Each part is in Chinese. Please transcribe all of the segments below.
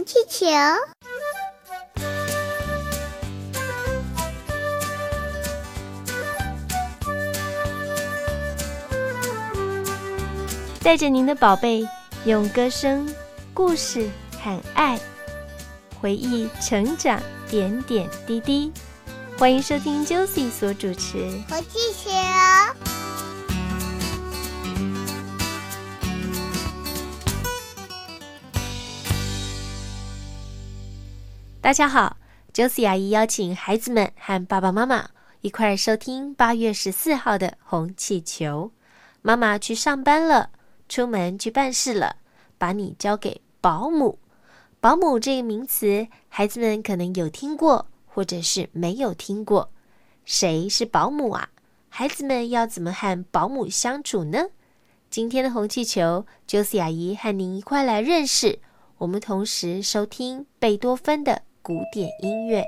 红气球。 带着您的宝贝，用歌声、故事和爱回忆成长点点滴滴。欢迎收听 Josie 所主持红气球。 大家好， Josie 阿姨邀请孩子们和爸爸妈妈一块收听8月14号的红气球。妈妈去上班了，出门去办事了，把你交给保姆。保姆这个名词，孩子们可能有听过，或者是没有听过。谁是保姆啊？孩子们要怎么和保姆相处呢？今天的红气球 Josie 阿姨和您一块来认识，我们同时收听贝多芬的古典音乐。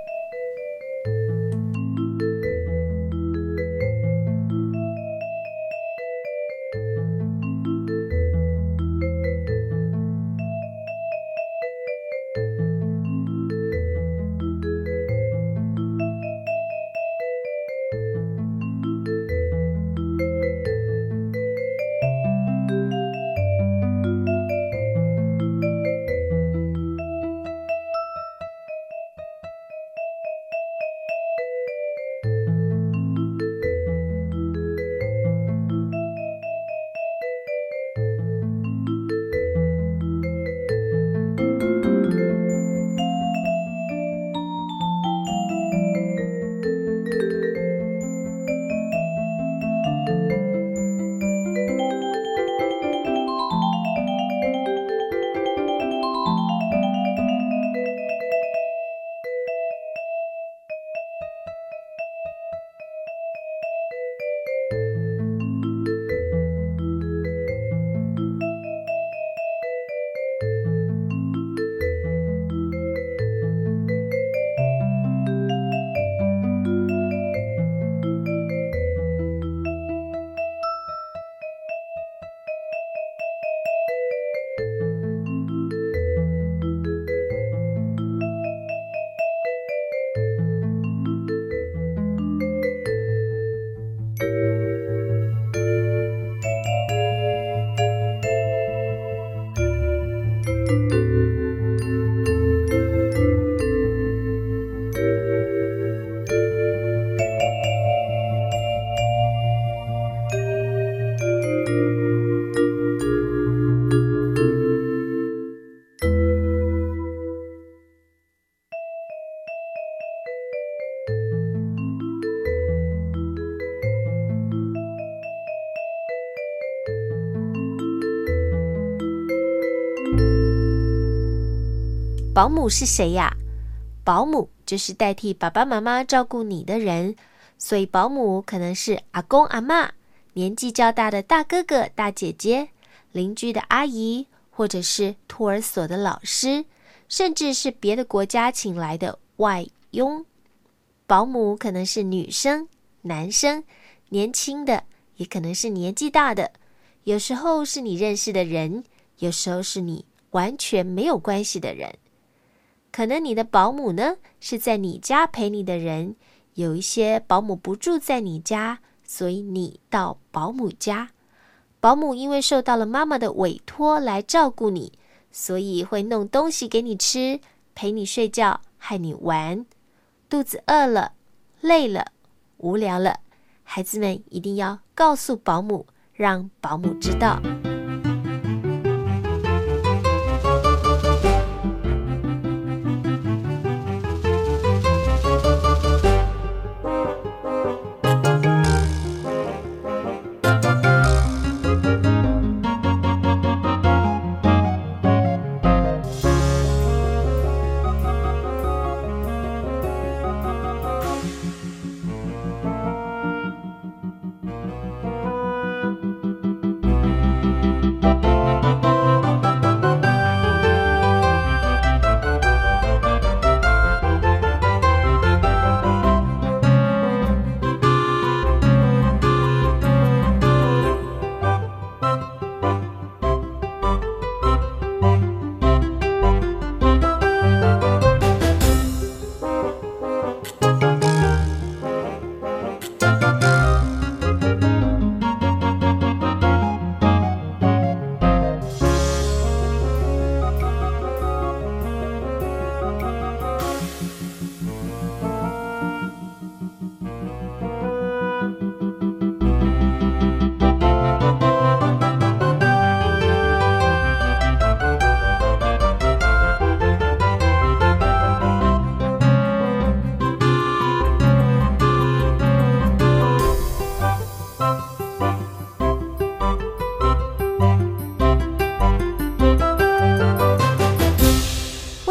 保姆是谁呀？保姆就是代替爸爸妈妈照顾你的人，所以保姆可能是阿公阿嬷、年纪较大的大哥哥大姐姐、邻居的阿姨，或者是托儿所的老师，甚至是别的国家请来的外佣。保姆可能是女生、男生，年轻的，也可能是年纪大的，有时候是你认识的人，有时候是你完全没有关系的人。可能你的保姆呢，是在你家陪你的人，有一些保姆不住在你家，所以你到保姆家。保姆因为受到了妈妈的委托来照顾你，所以会弄东西给你吃，陪你睡觉，和你玩。肚子饿了，累了，无聊了，孩子们一定要告诉保姆，让保姆知道。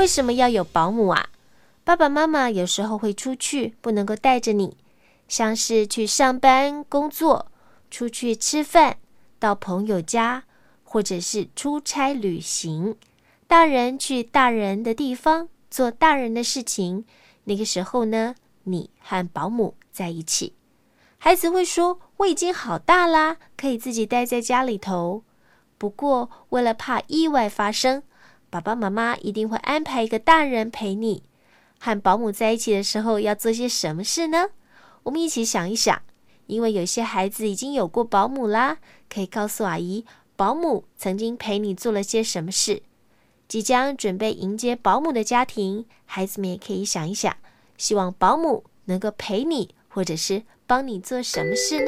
为什么要有保姆啊？爸爸妈妈有时候会出去，不能够带着你，像是去上班、工作，出去吃饭，到朋友家，或者是出差旅行。大人去大人的地方，做大人的事情，那个时候呢，你和保姆在一起。孩子会说，我已经好大啦，可以自己待在家里头。不过，为了怕意外发生，爸爸妈妈一定会安排一个大人陪你。和保姆在一起的时候要做些什么事呢？我们一起想一想，因为有些孩子已经有过保姆啦，可以告诉阿姨，保姆曾经陪你做了些什么事。即将准备迎接保姆的家庭，孩子们也可以想一想，希望保姆能够陪你，或者是帮你做什么事呢？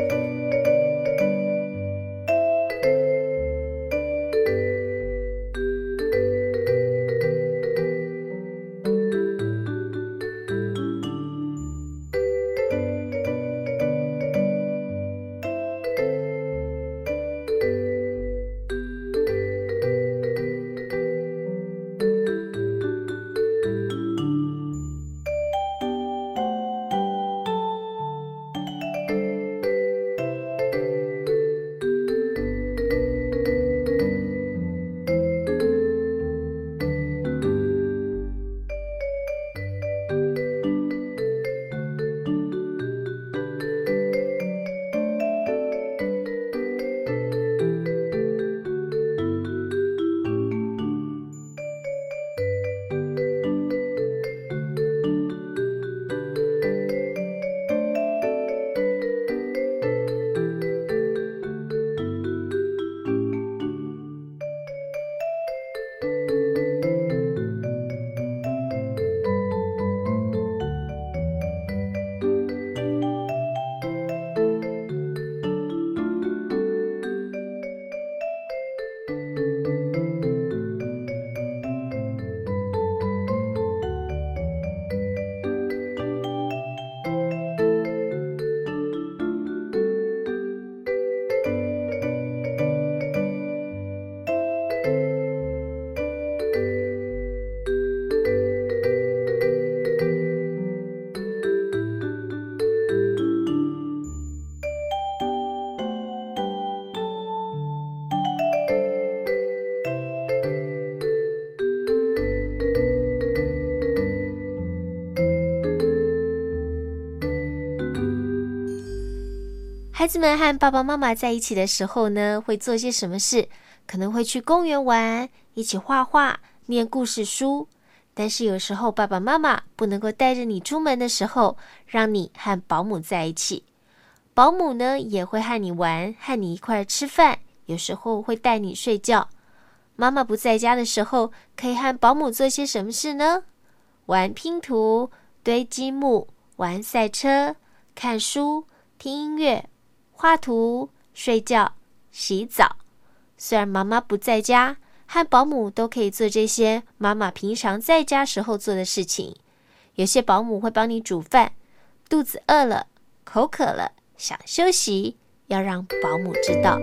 孩子们和爸爸妈妈在一起的时候呢，会做些什么事？可能会去公园玩，一起画画，念故事书。但是有时候爸爸妈妈不能够带着你出门的时候，让你和保姆在一起。保姆呢，也会和你玩，和你一块吃饭，有时候会带你睡觉。妈妈不在家的时候，可以和保姆做些什么事呢？玩拼图，堆积木，玩赛车，看书，听音乐，画图，睡觉，洗澡。虽然妈妈不在家，和保姆都可以做这些妈妈平常在家时候做的事情。有些保姆会帮你煮饭，肚子饿了，口渴了，想休息，要让保姆知道。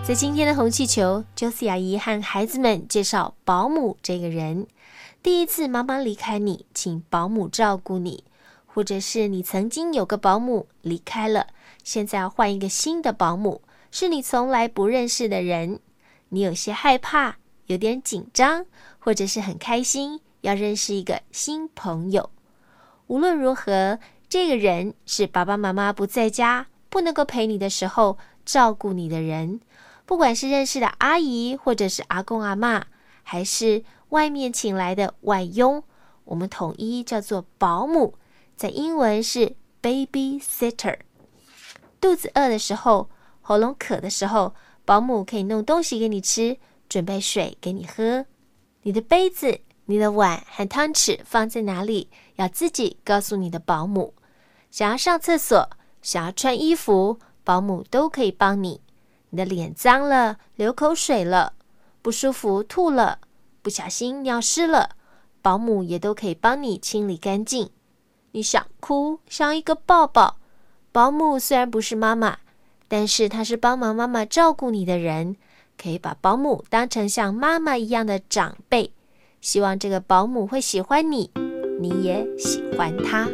在今天的红气球 ，Josie 阿姨和孩子们介绍保姆这个人。第一次妈妈离开你，请保姆照顾你，或者是你曾经有个保姆离开了，现在要换一个新的保姆，是你从来不认识的人，你有些害怕，有点紧张，或者是很开心，要认识一个新朋友。无论如何，这个人是爸爸妈妈不在家，不能够陪你的时候照顾你的人。不管是认识的阿姨，或者是阿公阿嬷，还是外面请来的外佣，我们统一叫做保姆，在英文是 babysitter。 肚子饿的时候，喉咙渴的时候，保姆可以弄东西给你吃，准备水给你喝。你的杯子、你的碗和汤匙放在哪里，要自己告诉你的保姆。想要上厕所，想要穿衣服，保姆都可以帮你。你的脸脏了，流口水了，不舒服吐了，不小心尿湿了，保姆也都可以帮你清理干净。你想哭，想一个抱抱，保姆虽然不是妈妈，但是她是帮忙妈妈照顾你的人，可以把保姆当成像妈妈一样的长辈。希望这个保姆会喜欢你，你也喜欢她。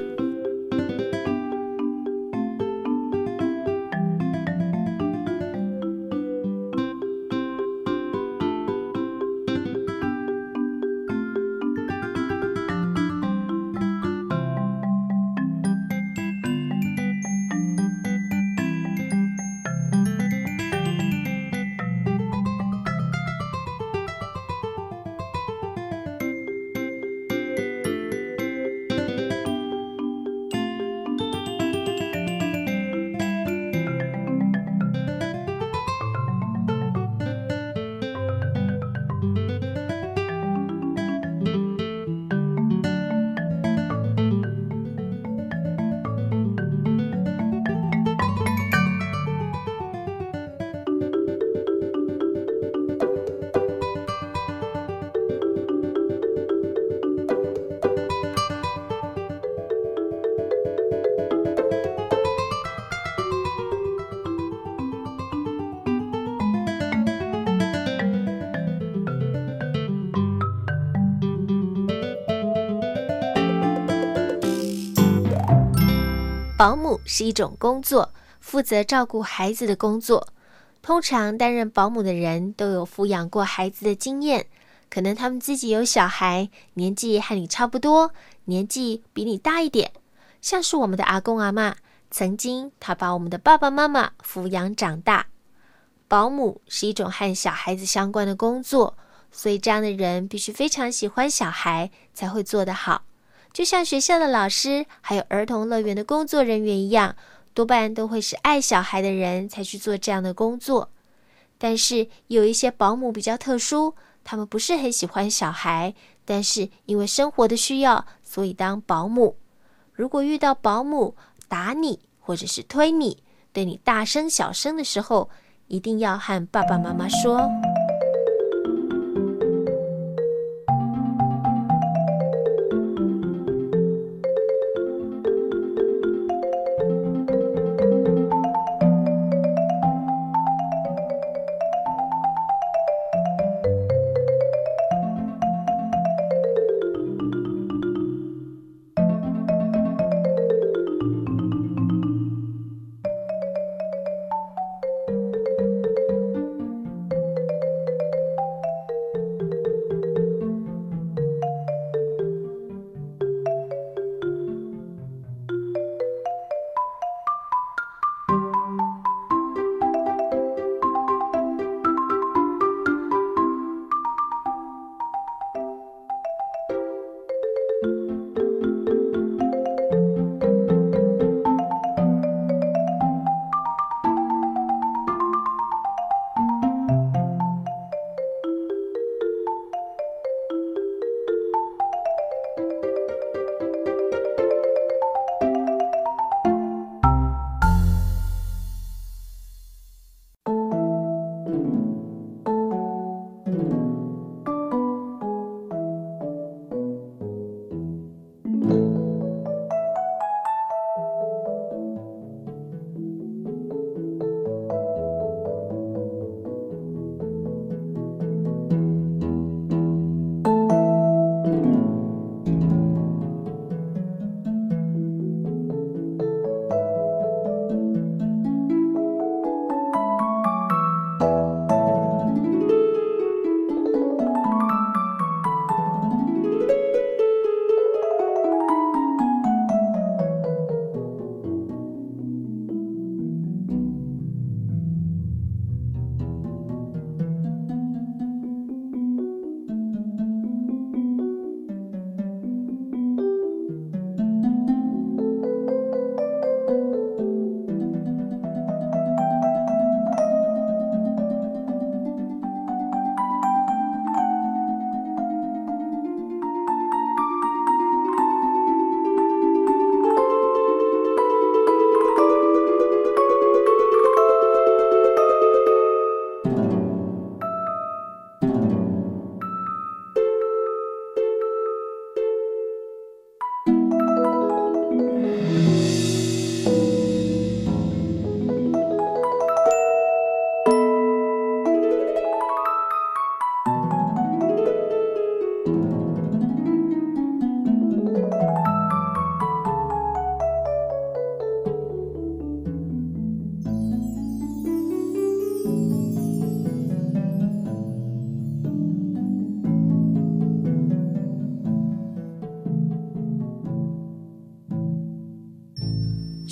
保姆是一种工作，负责照顾孩子的工作。通常担任保姆的人都有抚养过孩子的经验，可能他们自己有小孩，年纪和你差不多，年纪比你大一点。像是我们的阿公阿嬷，曾经他把我们的爸爸妈妈抚养长大。保姆是一种和小孩子相关的工作，所以这样的人必须非常喜欢小孩，才会做得好。就像学校的老师还有儿童乐园的工作人员一样，多半都会是爱小孩的人才去做这样的工作。但是有一些保姆比较特殊，他们不是很喜欢小孩，但是因为生活的需要，所以当保姆。如果遇到保姆打你或者是推你，对你大声小声的时候，一定要和爸爸妈妈说。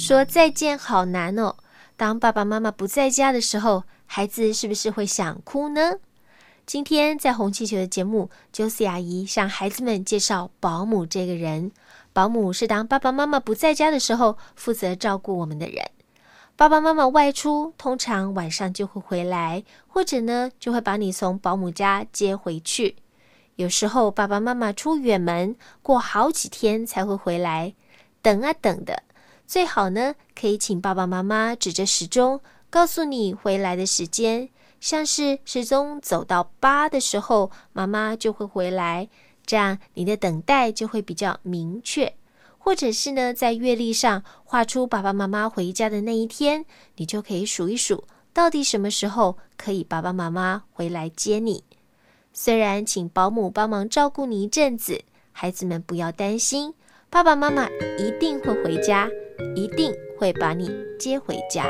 说再见好难哦。当爸爸妈妈不在家的时候，孩子是不是会想哭呢？今天在红气球的节目，Josie 阿姨向孩子们介绍保姆这个人。保姆是当爸爸妈妈不在家的时候，负责照顾我们的人。爸爸妈妈外出，通常晚上就会回来，或者呢，就会把你从保姆家接回去。有时候爸爸妈妈出远门，过好几天才会回来，等啊等的。最好呢，可以请爸爸妈妈指着时钟，告诉你回来的时间。像是时钟走到8的时候，妈妈就会回来，这样你的等待就会比较明确。或者是呢，在月历上画出爸爸妈妈回家的那一天，你就可以数一数，到底什么时候可以爸爸妈妈回来接你。虽然请保姆帮忙照顾你一阵子，孩子们不要担心，爸爸妈妈一定会回家，一定会把你接回家。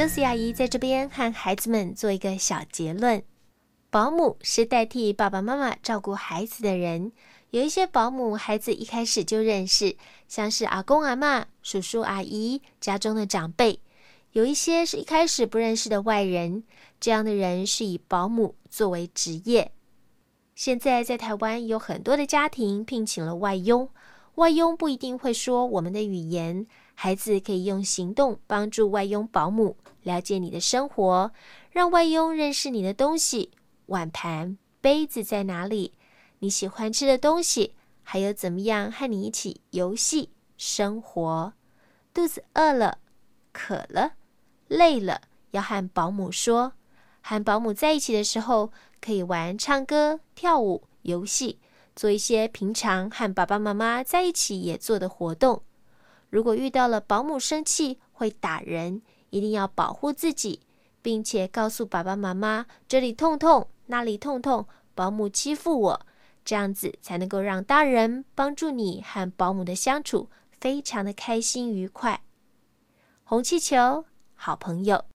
Josie 阿姨在这边和孩子们做一个小结论。保姆是代替爸爸妈妈照顾孩子的人，有一些保姆孩子一开始就认识，像是阿公阿嬷、叔叔阿姨、家中的长辈。有一些是一开始不认识的外人，这样的人是以保姆作为职业。现在在台湾有很多的家庭聘请了外佣，外佣不一定会说我们的语言，孩子可以用行动帮助外佣保姆了解你的生活，让外佣认识你的东西，碗盘、杯子在哪里，你喜欢吃的东西，还有怎么样和你一起游戏、生活。肚子饿了、渴了、累了，要和保姆说。和保姆在一起的时候，可以玩唱歌、跳舞、游戏，做一些平常和爸爸妈妈在一起也做的活动。如果遇到了保姆生气会打人，一定要保护自己，并且告诉爸爸妈妈这里痛痛，那里痛痛，保姆欺负我，这样子才能够让大人帮助你和保姆的相处非常的开心愉快。红气球，好朋友。